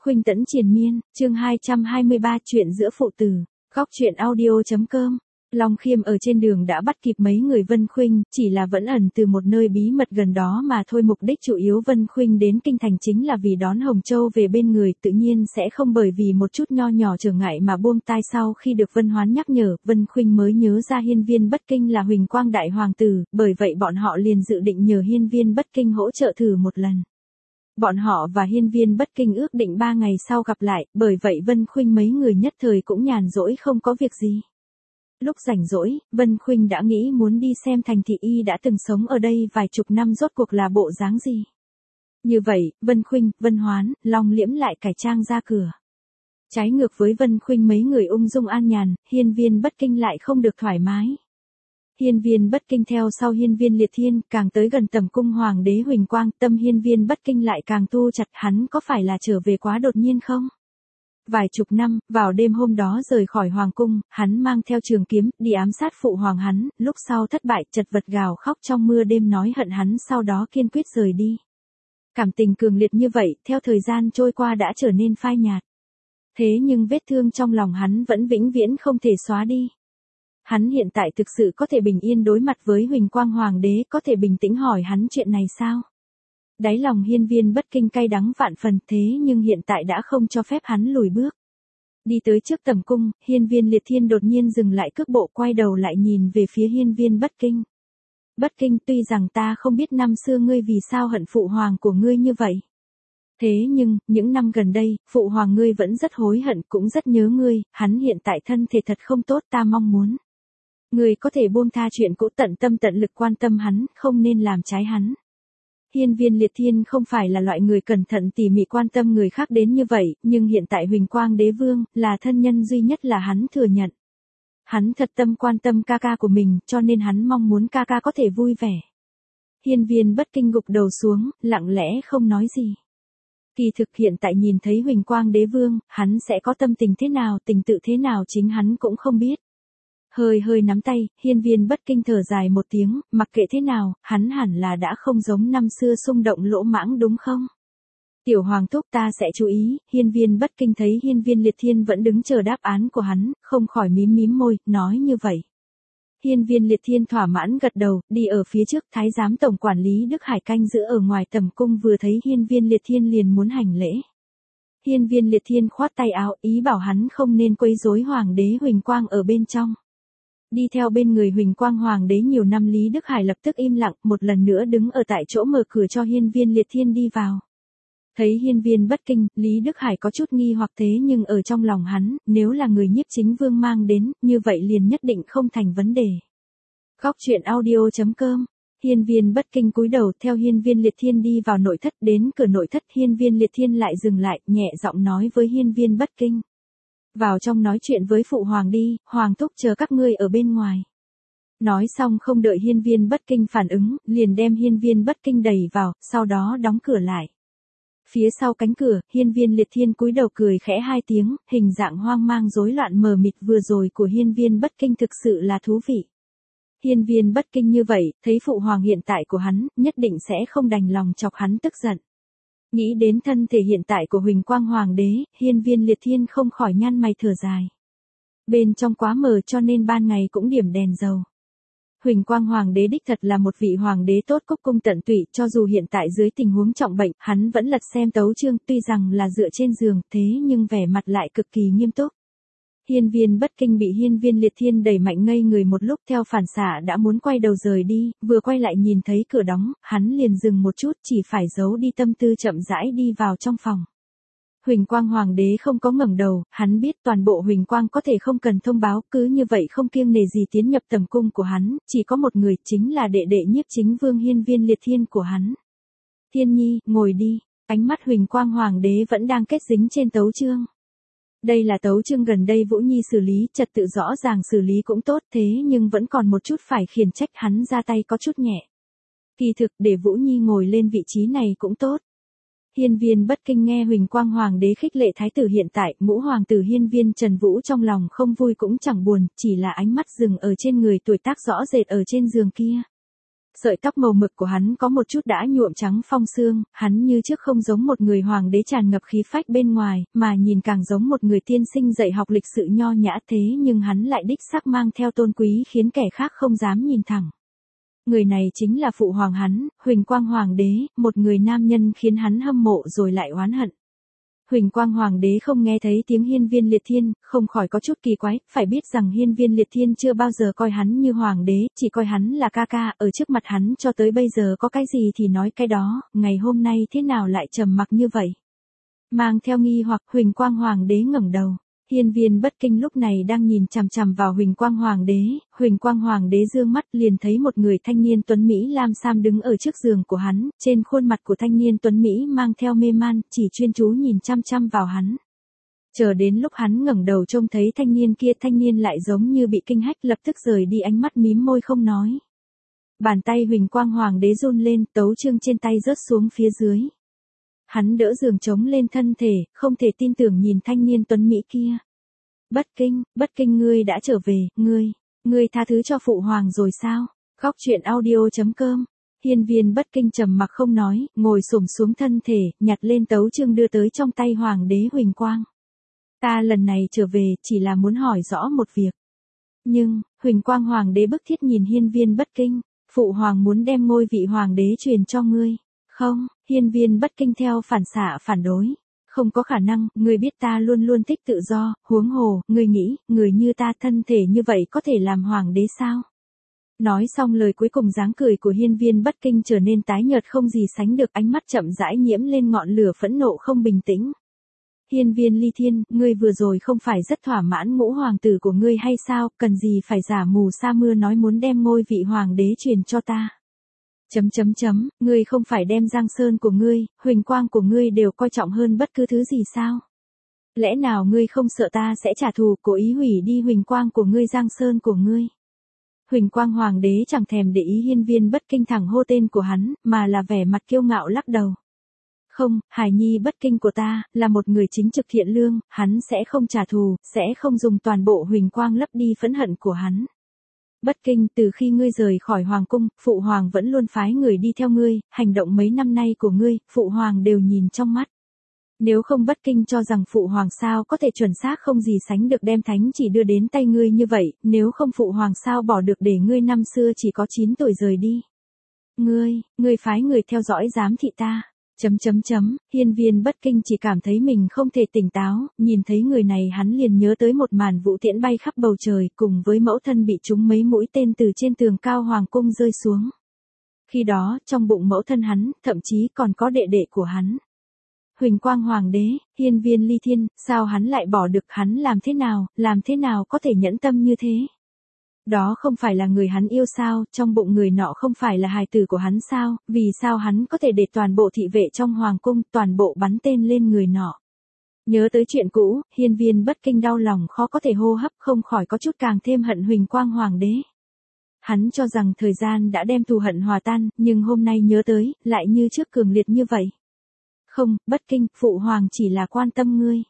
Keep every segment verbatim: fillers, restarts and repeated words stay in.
Khuynh Tẫn triền miên, chương hai trăm hai mươi ba chuyện giữa phụ tử, góc truyện audio.com. Long Khiêm ở trên đường đã bắt kịp mấy người Vân Khuynh, chỉ là vẫn ẩn từ một nơi bí mật gần đó mà thôi. Mục đích chủ yếu Vân Khuynh đến kinh thành chính là vì đón Hồng Châu về bên người, tự nhiên sẽ không bởi vì một chút nho nhỏ trở ngại mà buông tai. Sau khi được Vân Hoán nhắc nhở, Vân Khuynh mới nhớ ra Hiên Viên Bất Kinh là Huỳnh Quang đại hoàng tử, bởi vậy bọn họ liền dự định nhờ Hiên Viên Bất Kinh hỗ trợ thử một lần. Bọn họ và Hiên Viên Bất Kinh ước định ba ngày sau gặp lại, bởi vậy Vân Khuynh mấy người nhất thời cũng nhàn rỗi không có việc gì. Lúc rảnh rỗi, Vân Khuynh đã nghĩ muốn đi xem thành thị y đã từng sống ở đây vài chục năm rốt cuộc là bộ dáng gì. Như vậy, Vân Khuynh, Vân Hoán, Long Liễm lại cải trang ra cửa. Trái ngược với Vân Khuynh mấy người ung dung an nhàn, Hiên Viên Bất Kinh lại không được thoải mái. Hiên Viên Bất Kinh theo sau Hiên Viên Liệt Thiên, càng tới gần tầm cung hoàng đế Huỳnh Quang, tâm Hiên Viên Bất Kinh lại càng thu chặt. Hắn có phải là trở về quá đột nhiên không? Vài chục năm, vào đêm hôm đó rời khỏi hoàng cung, hắn mang theo trường kiếm, đi ám sát phụ hoàng hắn, lúc sau thất bại, chật vật gào khóc trong mưa đêm nói hận hắn, sau đó kiên quyết rời đi. Cảm tình cường liệt như vậy, theo thời gian trôi qua đã trở nên phai nhạt. Thế nhưng vết thương trong lòng hắn vẫn vĩnh viễn không thể xóa đi. Hắn hiện tại thực sự có thể bình yên đối mặt với Huỳnh Quang hoàng đế, có thể bình tĩnh hỏi hắn chuyện này sao? Đáy lòng Hiên Viên Bất Kinh cay đắng vạn phần, thế nhưng hiện tại đã không cho phép hắn lùi bước. Đi tới trước tầm cung, Hiên Viên Liệt Thiên đột nhiên dừng lại cước bộ, quay đầu lại nhìn về phía Hiên Viên Bất Kinh. Bất Kinh, tuy rằng ta không biết năm xưa ngươi vì sao hận phụ hoàng của ngươi như vậy. Thế nhưng, những năm gần đây, phụ hoàng ngươi vẫn rất hối hận, cũng rất nhớ ngươi, hắn hiện tại thân thể thật không tốt, ta mong muốn. Ngươi có thể buông tha chuyện cũ, tận tâm tận lực quan tâm hắn, không nên làm trái hắn. Hiên Viên Liệt Thiên không phải là loại người cẩn thận tỉ mỉ quan tâm người khác đến như vậy, nhưng hiện tại Huỳnh Quang đế vương, là thân nhân duy nhất là hắn thừa nhận. Hắn thật tâm quan tâm ca ca của mình, cho nên hắn mong muốn ca ca có thể vui vẻ. Hiên Viên Bất Kinh gục đầu xuống, lặng lẽ không nói gì. Kỳ thực hiện tại nhìn thấy Huỳnh Quang đế vương, hắn sẽ có tâm tình thế nào, tình tự thế nào chính hắn cũng không biết. Hơi hơi nắm tay, Hiên Viên Bất Kinh thở dài một tiếng, mặc kệ thế nào, hắn hẳn là đã không giống năm xưa xung động lỗ mãng đúng không? Tiểu hoàng thúc, ta sẽ chú ý. Hiên Viên Bất Kinh thấy Hiên Viên Liệt Thiên vẫn đứng chờ đáp án của hắn, không khỏi mím mím môi, nói như vậy. Hiên Viên Liệt Thiên thỏa mãn gật đầu, đi ở phía trước. Thái giám tổng quản lý Đức Hải canh giữ ở ngoài tầm cung, vừa thấy Hiên Viên Liệt Thiên liền muốn hành lễ. Hiên Viên Liệt Thiên khoát tay áo, ý bảo hắn không nên quấy rối hoàng đế Huỳnh Quang ở bên trong. Đi theo bên người Huỳnh Quang hoàng đế nhiều năm Lý Đức Hải lập tức im lặng, một lần nữa đứng ở tại chỗ mở cửa cho Hiên Viên Liệt Thiên đi vào. Thấy Hiên Viên Bất Kinh, Lý Đức Hải có chút nghi hoặc, thế nhưng ở trong lòng hắn, nếu là người Nhiếp Chính Vương mang đến, như vậy liền nhất định không thành vấn đề. Góc truyện audio.com. Hiên Viên Bất Kinh cúi đầu theo Hiên Viên Liệt Thiên đi vào nội thất, đến cửa nội thất Hiên Viên Liệt Thiên lại dừng lại, nhẹ giọng nói với Hiên Viên Bất Kinh. Vào trong nói chuyện với phụ hoàng đi, hoàng thúc chờ các ngươi ở bên ngoài. Nói xong không đợi Hiên Viên Bất Kinh phản ứng, liền đem Hiên Viên Bất Kinh đẩy vào, sau đó đóng cửa lại. Phía sau cánh cửa, Hiên Viên Liệt Thiên cúi đầu cười khẽ hai tiếng, hình dạng hoang mang rối loạn mờ mịt vừa rồi của Hiên Viên Bất Kinh thực sự là thú vị. Hiên Viên Bất Kinh như vậy, thấy phụ hoàng hiện tại của hắn, nhất định sẽ không đành lòng chọc hắn tức giận. Nghĩ đến thân thể hiện tại của Huỳnh Quang hoàng đế, Hiên Viên Liệt Thiên không khỏi nhăn mày thở dài. Bên trong quá mờ cho nên ban ngày cũng điểm đèn dầu. Huỳnh Quang hoàng đế đích thật là một vị hoàng đế tốt, cúc cung tận tụy, cho dù hiện tại dưới tình huống trọng bệnh, hắn vẫn lật xem tấu chương, tuy rằng là dựa trên giường, thế nhưng vẻ mặt lại cực kỳ nghiêm túc. Hiên Viên Bất Kinh bị Hiên Viên Liệt Thiên đẩy mạnh ngây người một lúc, theo phản xạ đã muốn quay đầu rời đi, vừa quay lại nhìn thấy cửa đóng, hắn liền dừng một chút, chỉ phải giấu đi tâm tư chậm rãi đi vào trong phòng. Huỳnh Quang hoàng đế không có ngẩng đầu, hắn biết toàn bộ Huỳnh Quang có thể không cần thông báo, cứ như vậy không kiêng nể gì tiến nhập tầm cung của hắn, chỉ có một người, chính là đệ đệ Nhiếp Chính Vương Hiên Viên Liệt Thiên của hắn. Thiên Nhi, ngồi đi. Ánh mắt Huỳnh Quang hoàng đế vẫn đang kết dính trên tấu chương. Đây là tấu chương gần đây Vũ Nhi xử lý, trật tự rõ ràng xử lý cũng tốt, thế nhưng vẫn còn một chút phải khiển trách, hắn ra tay có chút nhẹ. Kỳ thực, để Vũ Nhi ngồi lên vị trí này cũng tốt. Hiên Viên Bất Kinh nghe Huỳnh Quang hoàng đế khích lệ thái tử hiện tại, ngũ hoàng tử Hiên Viên Trần Vũ trong lòng không vui cũng chẳng buồn, chỉ là ánh mắt dừng ở trên người tuổi tác rõ rệt ở trên giường kia. Sợi tóc màu mực của hắn có một chút đã nhuộm trắng phong sương, hắn như trước không giống một người hoàng đế tràn ngập khí phách bên ngoài, mà nhìn càng giống một người tiên sinh dạy học lịch sự nho nhã thế nhưng hắn lại đích xác mang theo tôn quý khiến kẻ khác không dám nhìn thẳng. Người này chính là phụ hoàng hắn, Huỳnh Quang Hoàng đế, một người nam nhân khiến hắn hâm mộ rồi lại oán hận. Huỳnh Quang Hoàng đế không nghe thấy tiếng Hiên Viên Liệt Thiên, không khỏi có chút kỳ quái, phải biết rằng Hiên Viên Liệt Thiên chưa bao giờ coi hắn như hoàng đế, chỉ coi hắn là ca ca, ở trước mặt hắn cho tới bây giờ có cái gì thì nói cái đó, ngày hôm nay thế nào lại trầm mặc như vậy. Mang theo nghi hoặc Huỳnh Quang Hoàng đế ngẩng đầu. Hiên Viên Bất Kinh lúc này đang nhìn chằm chằm vào Huỳnh Quang Hoàng đế, Huỳnh Quang Hoàng đế dương mắt liền thấy một người thanh niên tuấn Mỹ lam sam đứng ở trước giường của hắn, trên khuôn mặt của thanh niên tuấn Mỹ mang theo mê man, chỉ chuyên chú nhìn chăm chăm vào hắn. Chờ đến lúc hắn ngẩng đầu trông thấy thanh niên kia, thanh niên lại giống như bị kinh hách lập tức rời đi ánh mắt mím môi không nói. Bàn tay Huỳnh Quang Hoàng đế run lên, tấu chương trên tay rớt xuống phía dưới. Hắn đỡ giường chống lên thân thể, không thể tin tưởng nhìn thanh niên tuấn Mỹ kia. Bất Kinh, Bất Kinh ngươi đã trở về, ngươi, ngươi tha thứ cho phụ hoàng rồi sao? Góc truyện audio chấm com. Hiên Viên Bất Kinh trầm mặc không nói, ngồi xổm xuống thân thể, nhặt lên tấu chương đưa tới trong tay hoàng đế Huỳnh Quang. Ta lần này trở về chỉ là muốn hỏi rõ một việc. Nhưng, Huỳnh Quang Hoàng đế bức thiết nhìn Hiên Viên Bất Kinh, phụ hoàng muốn đem ngôi vị hoàng đế truyền cho ngươi. Không, Hiên Viên Bất Kinh theo phản xạ phản đối. Không có khả năng, ngươi biết ta luôn luôn thích tự do, huống hồ, ngươi nghĩ, người như ta thân thể như vậy có thể làm hoàng đế sao? Nói xong lời cuối cùng dáng cười của Hiên Viên Bất Kinh trở nên tái nhợt không gì sánh được, ánh mắt chậm rãi nhiễm lên ngọn lửa phẫn nộ không bình tĩnh. Hiên Viên Ly Thiên, ngươi vừa rồi không phải rất thỏa mãn ngũ hoàng tử của ngươi hay sao, cần gì phải giả mù sa mưa nói muốn đem ngôi vị hoàng đế truyền cho ta. Chấm chấm chấm, ngươi không phải đem Giang Sơn của ngươi, Huỳnh Quang của ngươi đều coi trọng hơn bất cứ thứ gì sao? Lẽ nào ngươi không sợ ta sẽ trả thù, cố ý hủy đi Huỳnh Quang của ngươi, Giang Sơn của ngươi? Huỳnh Quang Hoàng đế chẳng thèm để ý Hiên Viên Bất Kinh thẳng hô tên của hắn, mà là vẻ mặt kiêu ngạo lắc đầu. Không, hài nhi Bất Kinh của ta, là một người chính trực thiện lương, hắn sẽ không trả thù, sẽ không dùng toàn bộ Huỳnh Quang lấp đi phẫn hận của hắn. Bất Kinh, từ khi ngươi rời khỏi hoàng cung, phụ hoàng vẫn luôn phái người đi theo ngươi, hành động mấy năm nay của ngươi, phụ hoàng đều nhìn trong mắt. Nếu không Bất Kinh cho rằng phụ hoàng sao có thể chuẩn xác không gì sánh được đem thánh chỉ đưa đến tay ngươi như vậy, nếu không phụ hoàng sao bỏ được để ngươi năm xưa chỉ có chín tuổi rời đi. Ngươi, ngươi phái người theo dõi giám thị ta. Chấm chấm chấm, Hiên Viên Bất Kinh chỉ cảm thấy mình không thể tỉnh táo, nhìn thấy người này hắn liền nhớ tới một màn vũ tiễn bay khắp bầu trời cùng với mẫu thân bị trúng mấy mũi tên từ trên tường cao hoàng cung rơi xuống. Khi đó, trong bụng mẫu thân hắn, thậm chí còn có đệ đệ của hắn. Huỳnh Quang Hoàng đế, Hiên Viên Ly Thiên, sao hắn lại bỏ được, hắn làm thế nào, làm thế nào có thể nhẫn tâm như thế? Đó không phải là người hắn yêu sao, trong bụng người nọ không phải là hài tử của hắn sao, vì sao hắn có thể để toàn bộ thị vệ trong hoàng cung, toàn bộ bắn tên lên người nọ. Nhớ tới chuyện cũ, Hiên Viên Bất Kinh đau lòng khó có thể hô hấp, không khỏi có chút càng thêm hận Huỳnh Quang Hoàng đế. Hắn cho rằng thời gian đã đem thù hận hòa tan, nhưng hôm nay nhớ tới, lại như trước cường liệt như vậy. Không, Bất Kinh, phụ hoàng chỉ là quan tâm ngươi.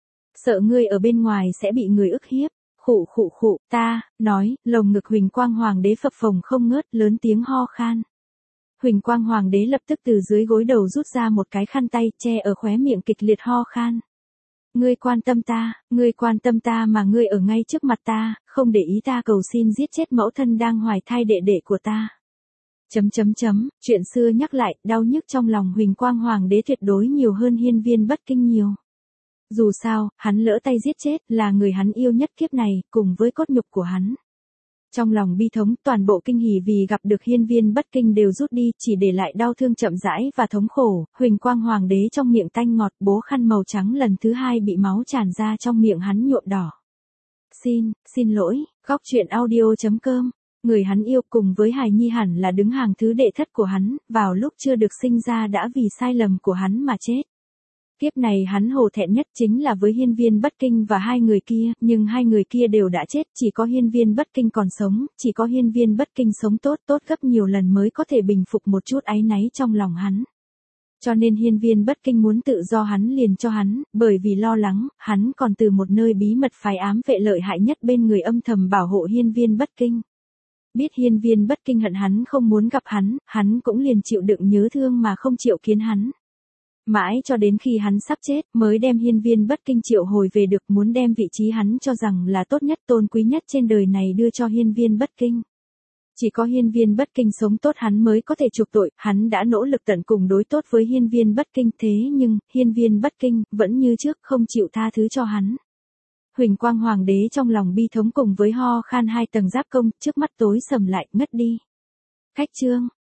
Sợ ngươi ở bên ngoài sẽ bị người ức hiếp. Khụ khụ khụ, ta, nói, lồng ngực Huỳnh Quang Hoàng đế phập phồng không ngớt, lớn tiếng ho khan. Huỳnh Quang Hoàng đế lập tức từ dưới gối đầu rút ra một cái khăn tay, che ở khóe miệng kịch liệt ho khan. Ngươi quan tâm ta, ngươi quan tâm ta mà ngươi ở ngay trước mặt ta, không để ý ta cầu xin giết chết mẫu thân đang hoài thai đệ đệ của ta. Chấm chấm chấm, chuyện xưa nhắc lại, đau nhức trong lòng Huỳnh Quang Hoàng đế tuyệt đối nhiều hơn Hiên Viên Bất Kinh nhiều. Dù sao, hắn lỡ tay giết chết là người hắn yêu nhất kiếp này, cùng với cốt nhục của hắn. Trong lòng bi thống, toàn bộ kinh hỉ vì gặp được Hiên Viên Bất Kinh đều rút đi, chỉ để lại đau thương chậm rãi và thống khổ. Huỳnh Quang Hoàng đế trong miệng tanh ngọt, bố khăn màu trắng lần thứ hai bị máu tràn ra trong miệng hắn nhuộm đỏ. Xin, xin lỗi, góc truyện audio chấm com. Người hắn yêu cùng với hài nhi hẳn là đứng hàng thứ đệ thất của hắn, vào lúc chưa được sinh ra đã vì sai lầm của hắn mà chết. Kiếp này hắn hổ thẹn nhất chính là với Hiên Viên Bất Kinh và hai người kia, nhưng hai người kia đều đã chết, chỉ có Hiên Viên Bất Kinh còn sống, chỉ có Hiên Viên Bất Kinh sống tốt tốt gấp nhiều lần mới có thể bình phục một chút áy náy trong lòng hắn. Cho nên Hiên Viên Bất Kinh muốn tự do hắn liền cho hắn, bởi vì lo lắng, hắn còn từ một nơi bí mật phái ám vệ lợi hại nhất bên người âm thầm bảo hộ Hiên Viên Bất Kinh. biết hiên viên bất kinh hận hắn không muốn gặp hắn, hắn cũng liền chịu đựng nhớ thương mà không chịu kiến hắn. Mãi cho đến khi hắn sắp chết mới đem hiên viên bất kinh triệu hồi về được, muốn đem vị trí hắn cho rằng là tốt nhất tôn quý nhất trên đời này đưa cho hiên viên bất kinh. Chỉ có hiên viên bất kinh sống tốt hắn mới có thể chuộc tội, hắn đã nỗ lực tận cùng đối tốt với hiên viên bất kinh, thế nhưng, hiên viên bất kinh, vẫn như trước không chịu tha thứ cho hắn. Huỳnh quang hoàng đế trong lòng bi thống cùng với ho khan hai tầng giáp công, trước mắt tối sầm lại, ngất đi. Khách chương.